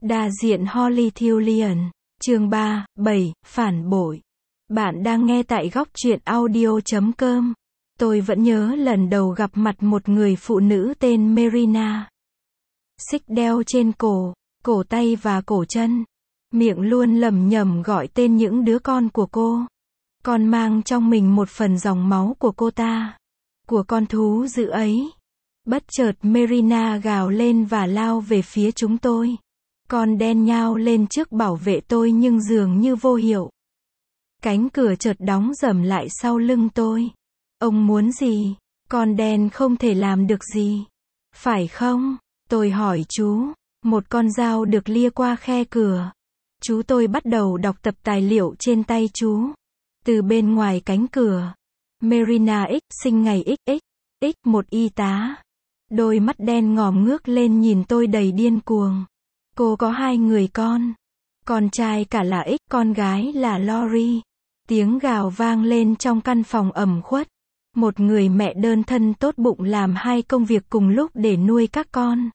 Đa diện Holly Thulian, chương 3, 7, phản bội. Bạn đang nghe tại góc truyện audio.com. Tôi vẫn nhớ lần đầu gặp mặt một người phụ nữ tên Marina. Xích đeo trên cổ, cổ tay và cổ chân. Miệng luôn lẩm nhẩm gọi tên những đứa con của cô. Còn mang trong mình một phần dòng máu của cô ta. Của con thú dữ ấy. Bất chợt Marina gào lên và lao về phía chúng tôi. Con đen nhao lên trước bảo vệ tôi nhưng dường như vô hiệu. Cánh cửa chợt đóng rầm lại sau lưng tôi. Ông muốn gì? Con đen không thể làm được gì. Phải không? Tôi hỏi chú. Một con dao được lia qua khe cửa. Chú tôi bắt đầu đọc tập tài liệu trên tay chú. Từ bên ngoài cánh cửa. Marina X, sinh ngày XX, X1 y tá. Đôi mắt đen ngòm ngước lên nhìn tôi đầy điên cuồng. Cô có 2 người con. Con trai cả là X, con gái là Lori. Tiếng gào vang lên trong căn phòng ẩm khuất. Một người mẹ đơn thân tốt bụng làm 2 công việc cùng lúc để nuôi các con.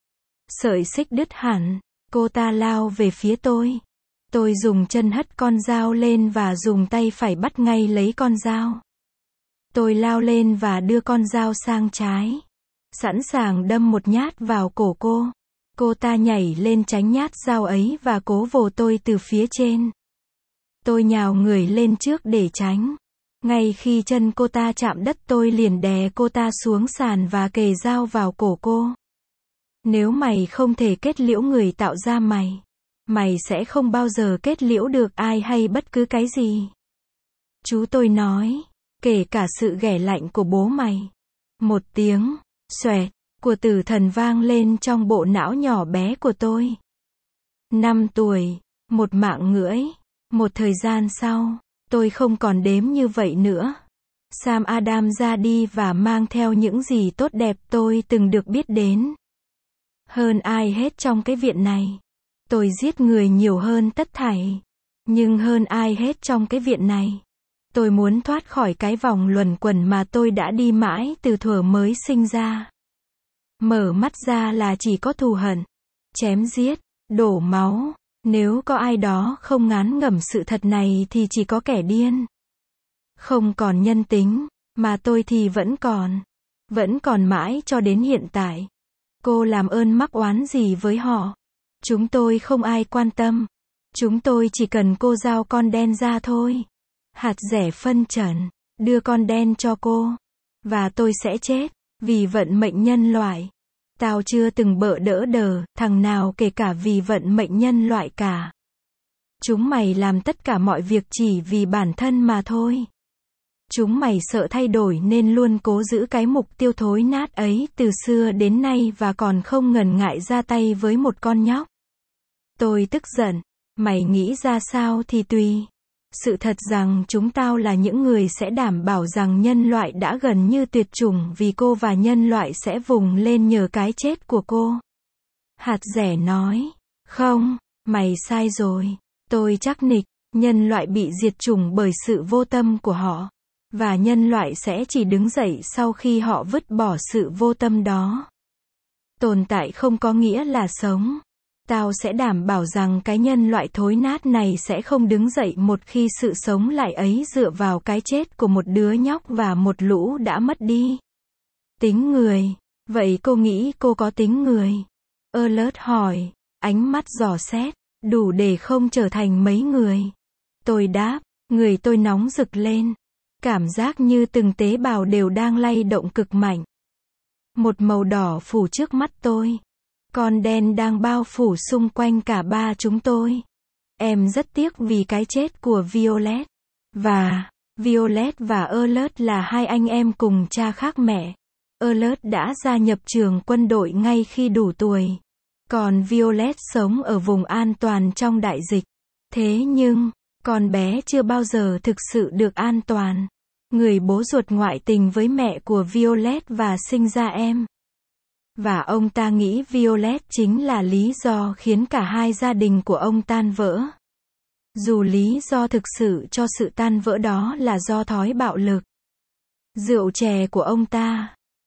Sợi xích đứt hẳn. Cô ta lao về phía tôi. Tôi dùng chân hất con dao lên và dùng tay phải bắt ngay lấy con dao. Tôi lao lên và đưa con dao sang trái. Sẵn sàng đâm một nhát vào cổ cô. Cô ta nhảy lên tránh nhát dao ấy và cố vồ tôi từ phía trên. Tôi nhào người lên trước để tránh. Ngay khi chân cô ta chạm đất tôi liền đè cô ta xuống sàn và kề dao vào cổ cô. Nếu mày không thể kết liễu người tạo ra mày, mày sẽ không bao giờ kết liễu được ai hay bất cứ cái gì. Chú tôi nói, kể cả sự ghẻ lạnh của bố mày. Một tiếng xoẹt của tử thần vang lên trong bộ não nhỏ bé của tôi. 5 tuổi, một mạng ngưỡi. Một thời gian sau, tôi không còn đếm như vậy nữa. Sam Adam ra đi và mang theo những gì tốt đẹp tôi từng được biết đến. Hơn ai hết trong cái viện này, tôi giết người nhiều hơn tất thảy. Nhưng hơn ai hết trong cái viện này, tôi muốn thoát khỏi cái vòng luẩn quẩn mà tôi đã đi mãi từ thuở mới sinh ra. Mở mắt ra là chỉ có thù hận, chém giết, đổ máu. Nếu có ai đó không ngán ngẩm sự thật này thì chỉ có kẻ điên. Không còn nhân tính, mà tôi thì vẫn còn mãi cho đến hiện tại. Cô làm ơn mắc oán gì với họ? Chúng tôi không ai quan tâm. Chúng tôi chỉ cần cô giao con đen ra thôi. Hạt rẻ phân trần, đưa con đen cho cô. Và tôi sẽ chết, vì vận mệnh nhân loại. Tao chưa từng bợ đỡ đờ thằng nào kể cả vì vận mệnh nhân loại cả. Chúng mày làm tất cả mọi việc chỉ vì bản thân mà thôi. Chúng mày sợ thay đổi nên luôn cố giữ cái mục tiêu thối nát ấy từ xưa đến nay và còn không ngần ngại ra tay với một con nhóc. Tôi tức giận. Mày nghĩ ra sao thì tùy. Sự thật rằng chúng tao là những người sẽ đảm bảo rằng nhân loại đã gần như tuyệt chủng vì cô và nhân loại sẽ vùng lên nhờ cái chết của cô. Hạt rẻ nói. Không, mày sai rồi. Tôi chắc nịch, nhân loại bị diệt chủng bởi sự vô tâm của họ. Và nhân loại sẽ chỉ đứng dậy sau khi họ vứt bỏ sự vô tâm đó. Tồn tại không có nghĩa là sống. Tao sẽ đảm bảo rằng cái nhân loại thối nát này sẽ không đứng dậy một khi sự sống lại ấy dựa vào cái chết của một đứa nhóc và một lũ đã mất đi. Tính người. Vậy cô nghĩ cô có tính người? Alert hỏi, ánh mắt dò xét, đủ để không trở thành mấy người. Tôi đáp, người tôi nóng rực lên. Cảm giác như từng tế bào đều đang lay động cực mạnh. Một màu đỏ phủ trước mắt tôi. Con đen đang bao phủ xung quanh cả ba chúng tôi. Em rất tiếc vì cái chết của Violet. Và Violet và Alert là 2 anh em cùng cha khác mẹ. Alert đã gia nhập trường quân đội ngay khi đủ tuổi. Còn Violet sống ở vùng an toàn trong đại dịch. Thế nhưng, con bé chưa bao giờ thực sự được an toàn. Người bố ruột ngoại tình với mẹ của Violet và sinh ra em. Và ông ta nghĩ Violet chính là lý do khiến cả 2 gia đình của ông tan vỡ. Dù lý do thực sự cho sự tan vỡ đó là do thói bạo lực. Rượu chè của ông ta.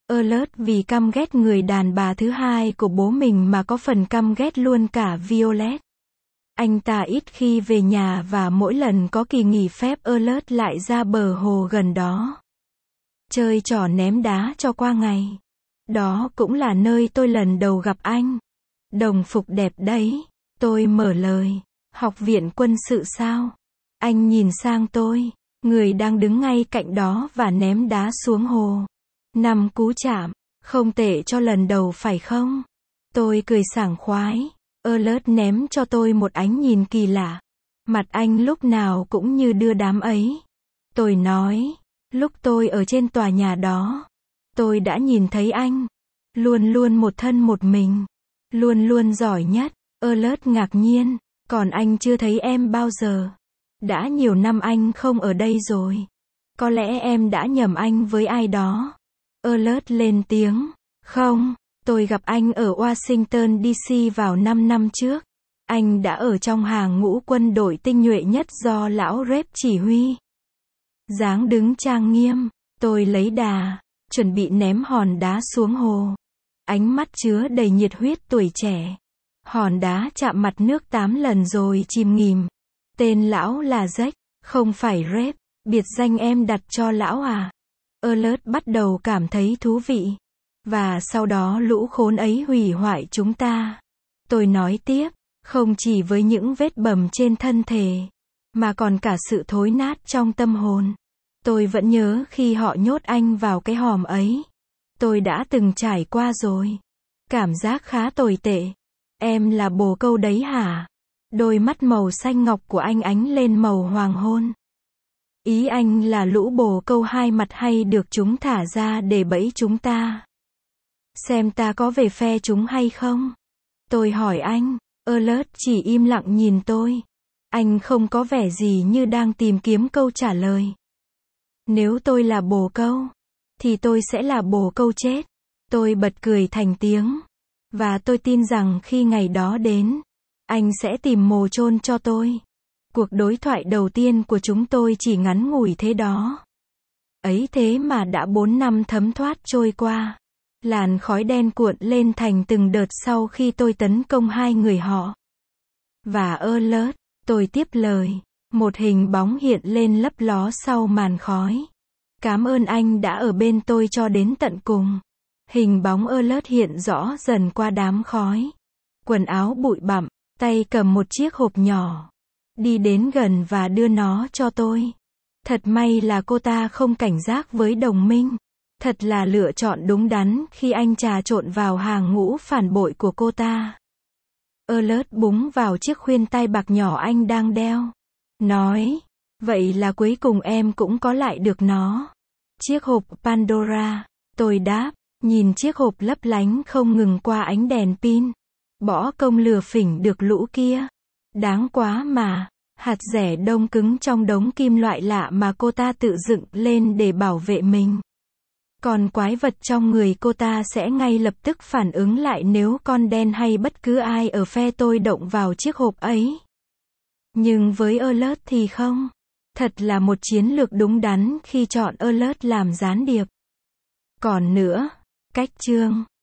Alert vì căm ghét người đàn bà thứ hai của bố mình mà có phần căm ghét luôn cả Violet. Anh ta ít khi về nhà và mỗi lần có kỳ nghỉ phép Alert lại ra bờ hồ gần đó. Chơi trò ném đá cho qua ngày. Đó cũng là nơi tôi lần đầu gặp anh. Đồng phục đẹp đấy. Tôi mở lời. Học viện quân sự sao? Anh nhìn sang tôi, người đang đứng ngay cạnh đó và ném đá xuống hồ. 5 cú chạm, không tệ cho lần đầu phải không? Tôi cười sảng khoái. Alert ném cho tôi một ánh nhìn kỳ lạ. Mặt anh lúc nào cũng như đưa đám ấy. Tôi nói, lúc tôi ở trên tòa nhà đó, tôi đã nhìn thấy anh. Luôn luôn một thân một mình. Luôn luôn giỏi nhất. Alert ngạc nhiên, còn anh chưa thấy em bao giờ. Đã nhiều năm anh không ở đây rồi. Có lẽ em đã nhầm anh với ai đó. Alert lên tiếng. Không, tôi gặp anh ở Washington DC vào 5 năm trước. Anh đã ở trong hàng ngũ quân đội tinh nhuệ nhất do lão Rep chỉ huy. Dáng đứng trang nghiêm, tôi lấy đà, chuẩn bị ném hòn đá xuống hồ. Ánh mắt chứa đầy nhiệt huyết tuổi trẻ. Hòn đá chạm mặt nước 8 lần rồi chìm nghỉm. Tên lão là Jack, không phải Rep, biệt danh em đặt cho lão à? Alert bắt đầu cảm thấy thú vị. Và sau đó lũ khốn ấy hủy hoại chúng ta. Tôi nói tiếp, không chỉ với những vết bầm trên thân thể, mà còn cả sự thối nát trong tâm hồn. Tôi vẫn nhớ khi họ nhốt anh vào cái hòm ấy. Tôi đã từng trải qua rồi. Cảm giác khá tồi tệ. Em là bồ câu đấy hả? Đôi mắt màu xanh ngọc của anh ánh lên màu hoàng hôn. Ý anh là lũ bồ câu hai mặt hay được chúng thả ra để bẫy chúng ta? Xem ta có về phe chúng hay không? Tôi hỏi anh. Alert chỉ im lặng nhìn tôi. Anh không có vẻ gì như đang tìm kiếm câu trả lời. Nếu tôi là bồ câu, thì tôi sẽ là bồ câu chết. Tôi bật cười thành tiếng. Và tôi tin rằng khi ngày đó đến, anh sẽ tìm mồ chôn cho tôi. Cuộc đối thoại đầu tiên của chúng tôi chỉ ngắn ngủi thế đó. Ấy thế mà đã 4 năm thấm thoát trôi qua. Làn khói đen cuộn lên thành từng đợt sau khi tôi tấn công hai người họ. Và Alert, tôi tiếp lời. Một hình bóng hiện lên lấp ló sau màn khói. Cảm ơn anh đã ở bên tôi cho đến tận cùng. Hình bóng Alert hiện rõ dần qua đám khói. Quần áo bụi bặm, tay cầm một chiếc hộp nhỏ. Đi đến gần và đưa nó cho tôi. Thật may là cô ta không cảnh giác với đồng minh. Thật là lựa chọn đúng đắn khi anh trà trộn vào hàng ngũ phản bội của cô ta. Alert búng vào chiếc khuyên tai bạc nhỏ anh đang đeo. Nói, vậy là cuối cùng em cũng có lại được nó. Chiếc hộp Pandora. Tôi đáp, nhìn chiếc hộp lấp lánh không ngừng qua ánh đèn pin. Bỏ công lừa phỉnh được lũ kia. Đáng quá mà. Hạt rẻ đông cứng trong đống kim loại lạ mà cô ta tự dựng lên để bảo vệ mình. Còn quái vật trong người cô ta sẽ ngay lập tức phản ứng lại nếu con đen hay bất cứ ai ở phe tôi động vào chiếc hộp ấy. Nhưng với Alert thì không. Thật là một chiến lược đúng đắn khi chọn Alert làm gián điệp. Còn nữa, cách chương